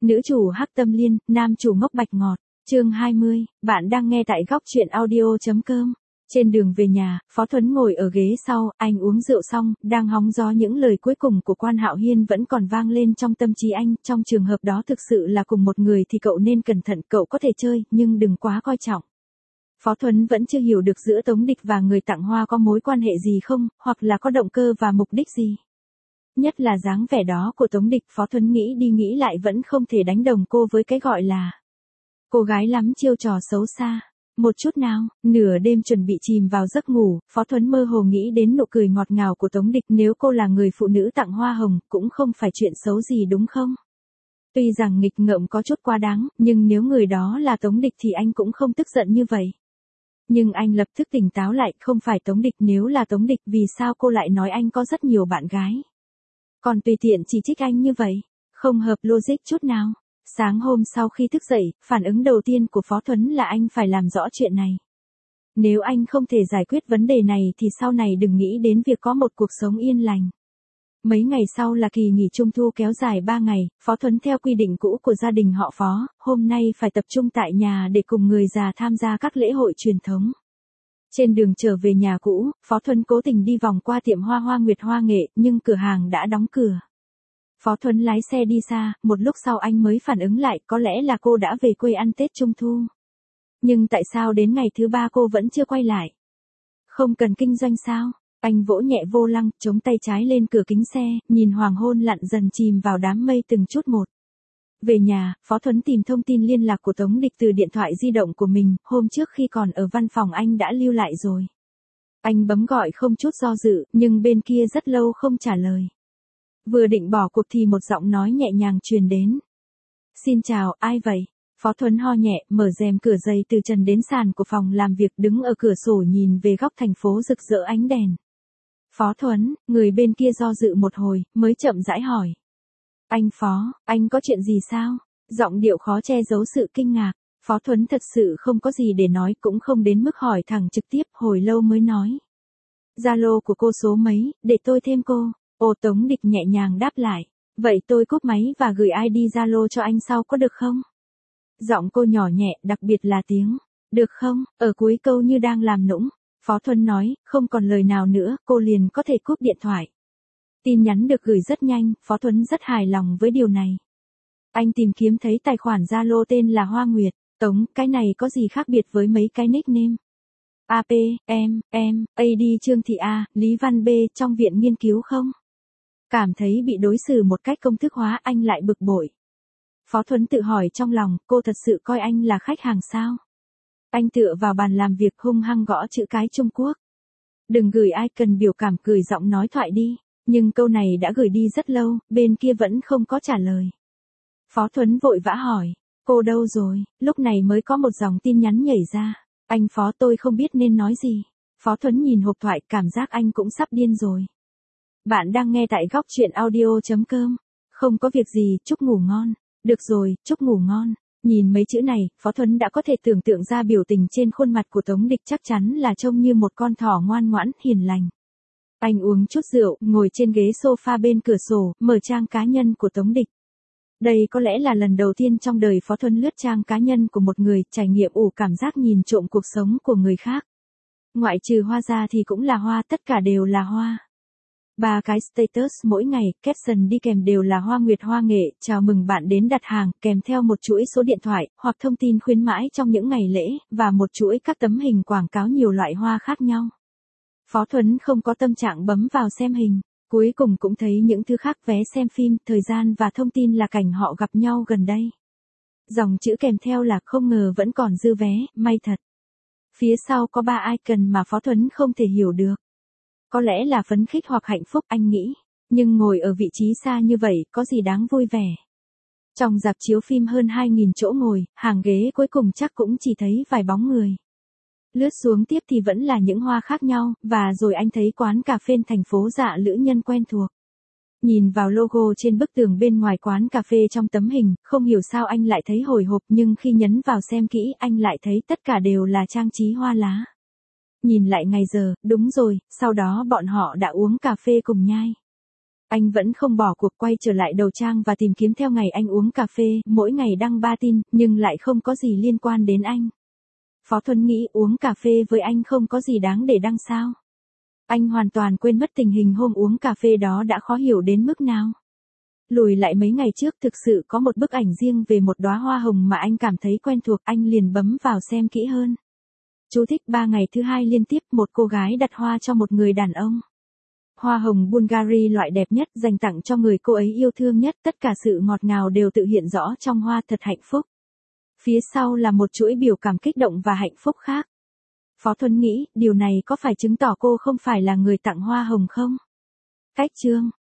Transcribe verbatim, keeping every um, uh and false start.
Nữ chủ hắc tâm liên, nam chủ ngốc bạch ngọt. Chương hai mươi, bạn đang nghe tại góc truyện audio chấm com. Trên đường về nhà, Phó Thuấn ngồi ở ghế sau, anh uống rượu xong, đang hóng gió những lời cuối cùng của Quan Hạo Hiên vẫn còn vang lên trong tâm trí anh, trong trường hợp đó thực sự là cùng một người thì cậu nên cẩn thận, cậu có thể chơi, nhưng đừng quá coi trọng. Phó Thuấn vẫn chưa hiểu được giữa Tống Địch và người tặng hoa có mối quan hệ gì không, hoặc là có động cơ và mục đích gì. Nhất là dáng vẻ đó của Tống Địch, Phó Thuấn nghĩ đi nghĩ lại vẫn không thể đánh đồng cô với cái gọi là cô gái lắm chiêu trò xấu xa. Một chút nào, nửa đêm chuẩn bị chìm vào giấc ngủ, Phó Thuấn mơ hồ nghĩ đến nụ cười ngọt ngào của Tống Địch, nếu cô là người phụ nữ tặng hoa hồng, cũng không phải chuyện xấu gì đúng không? Tuy rằng nghịch ngợm có chút quá đáng, nhưng nếu người đó là Tống Địch thì anh cũng không tức giận như vậy. Nhưng anh lập tức tỉnh táo lại, không phải Tống Địch, nếu là Tống Địch vì sao cô lại nói anh có rất nhiều bạn gái? Còn tùy tiện chỉ trích anh như vậy, không hợp logic chút nào. Sáng hôm sau khi thức dậy, phản ứng đầu tiên của Phó Thuấn là anh phải làm rõ chuyện này. Nếu anh không thể giải quyết vấn đề này thì sau này đừng nghĩ đến việc có một cuộc sống yên lành. Mấy ngày sau là kỳ nghỉ Trung thu kéo dài ba ngày, Phó Thuấn theo quy định cũ của gia đình họ Phó, hôm nay phải tập trung tại nhà để cùng người già tham gia các lễ hội truyền thống. Trên đường trở về nhà cũ, Phó Thuấn cố tình đi vòng qua tiệm hoa Hoa Nguyệt Hoa Nghệ, nhưng cửa hàng đã đóng cửa. Phó Thuấn lái xe đi xa, một lúc sau anh mới phản ứng lại, có lẽ là cô đã về quê ăn Tết Trung thu. Nhưng tại sao đến ngày thứ ba cô vẫn chưa quay lại? Không cần kinh doanh sao? Anh vỗ nhẹ vô lăng, chống tay trái lên cửa kính xe, nhìn hoàng hôn lặn dần chìm vào đám mây từng chút một. Về nhà, Phó Thuấn tìm thông tin liên lạc của Tống Địch từ điện thoại di động của mình, hôm trước khi còn ở văn phòng anh đã lưu lại rồi. Anh bấm gọi không chút do dự, nhưng bên kia rất lâu không trả lời. Vừa định bỏ cuộc thì một giọng nói nhẹ nhàng truyền đến. Xin chào, ai vậy? Phó Thuấn ho nhẹ, mở rèm cửa dày từ trần đến sàn của phòng làm việc, đứng ở cửa sổ nhìn về góc thành phố rực rỡ ánh đèn. Phó Thuấn, người bên kia do dự một hồi, mới chậm rãi hỏi. Anh Phó, anh có chuyện gì sao? Giọng điệu khó che giấu sự kinh ngạc. Phó Thuấn thật sự không có gì để nói, cũng không đến mức hỏi thẳng trực tiếp, hồi lâu mới nói. Zalo của cô số mấy, để tôi thêm cô. Ô, Tống Địch nhẹ nhàng đáp lại. Vậy tôi cúp máy và gửi i đê Zalo cho anh sau có được không? Giọng cô nhỏ nhẹ, đặc biệt là tiếng được không, ở cuối câu như đang làm nũng. Phó Thuấn nói, không còn lời nào nữa, cô liền có thể cúp điện thoại. Tin nhắn được gửi rất nhanh, Phó Thuấn rất hài lòng với điều này. Anh tìm kiếm thấy tài khoản Zalo tên là Hoa Nguyệt. Tống, cái này có gì khác biệt với mấy cái nickname? a pê, em, em, a đê Trương Thị A, Lý Văn B trong viện nghiên cứu không? Cảm thấy bị đối xử một cách công thức hóa, anh lại bực bội. Phó Thuấn tự hỏi trong lòng, cô thật sự coi anh là khách hàng sao? Anh tựa vào bàn làm việc hung hăng gõ chữ cái Trung Quốc. Đừng gửi ai cần biểu cảm, gửi giọng nói thoại đi. Nhưng câu này đã gửi đi rất lâu, bên kia vẫn không có trả lời. Phó Thuấn vội vã hỏi, cô đâu rồi? Lúc này mới có một dòng tin nhắn nhảy ra. Anh Phó, tôi không biết nên nói gì. Phó Thuấn nhìn hộp thoại, cảm giác anh cũng sắp điên rồi. Bạn đang nghe tại góc truyện audio chấm com. Không có việc gì, chúc ngủ ngon. Được rồi, chúc ngủ ngon. Nhìn mấy chữ này, Phó Thuấn đã có thể tưởng tượng ra biểu tình trên khuôn mặt của Tống Địch, chắc chắn là trông như một con thỏ ngoan ngoãn, hiền lành. Anh uống chút rượu, ngồi trên ghế sofa bên cửa sổ, mở trang cá nhân của Tống Địch. Đây có lẽ là lần đầu tiên trong đời Phó Thuấn lướt trang cá nhân của một người, trải nghiệm ủ cảm giác nhìn trộm cuộc sống của người khác. Ngoại trừ hoa ra thì cũng là hoa, tất cả đều là hoa. Ba cái status mỗi ngày, caption đi kèm đều là Hoa Nguyệt Hoa Nghệ, chào mừng bạn đến đặt hàng, kèm theo một chuỗi số điện thoại, hoặc thông tin khuyến mãi trong những ngày lễ, và một chuỗi các tấm hình quảng cáo nhiều loại hoa khác nhau. Phó Thuấn không có tâm trạng bấm vào xem hình, cuối cùng cũng thấy những thứ khác, vé xem phim, thời gian và thông tin là cảnh họ gặp nhau gần đây. Dòng chữ kèm theo là không ngờ vẫn còn dư vé, may thật. Phía sau có ba icon mà Phó Thuấn không thể hiểu được. Có lẽ là phấn khích hoặc hạnh phúc, anh nghĩ. Nhưng ngồi ở vị trí xa như vậy, có gì đáng vui vẻ. Trong rạp chiếu phim hơn hai nghìn chỗ ngồi, hàng ghế cuối cùng chắc cũng chỉ thấy vài bóng người. Lướt xuống tiếp thì vẫn là những hoa khác nhau, và rồi anh thấy quán cà phê thành phố Dạ Lữ Nhân quen thuộc. Nhìn vào logo trên bức tường bên ngoài quán cà phê trong tấm hình, không hiểu sao anh lại thấy hồi hộp, nhưng khi nhấn vào xem kỹ, anh lại thấy tất cả đều là trang trí hoa lá. Nhìn lại ngày giờ, đúng rồi, sau đó bọn họ đã uống cà phê cùng nhai. Anh vẫn không bỏ cuộc quay trở lại đầu trang và tìm kiếm theo ngày anh uống cà phê, mỗi ngày đăng ba tin, nhưng lại không có gì liên quan đến anh. Phó Thuấn nghĩ uống cà phê với anh không có gì đáng để đăng sao. Anh hoàn toàn quên mất tình hình hôm uống cà phê đó đã khó hiểu đến mức nào. Lùi lại mấy ngày trước thực sự có một bức ảnh riêng về một đóa hoa hồng mà anh cảm thấy quen thuộc, anh liền bấm vào xem kỹ hơn. Chú thích ba ngày thứ hai liên tiếp một cô gái đặt hoa cho một người đàn ông. Hoa hồng Bulgari loại đẹp nhất dành tặng cho người cô ấy yêu thương nhất, tất cả sự ngọt ngào đều tự hiện rõ trong hoa, thật hạnh phúc. Phía sau là một chuỗi biểu cảm kích động và hạnh phúc khác. Phó Thuấn nghĩ, điều này có phải chứng tỏ cô không phải là người tặng hoa hồng không? Cách chương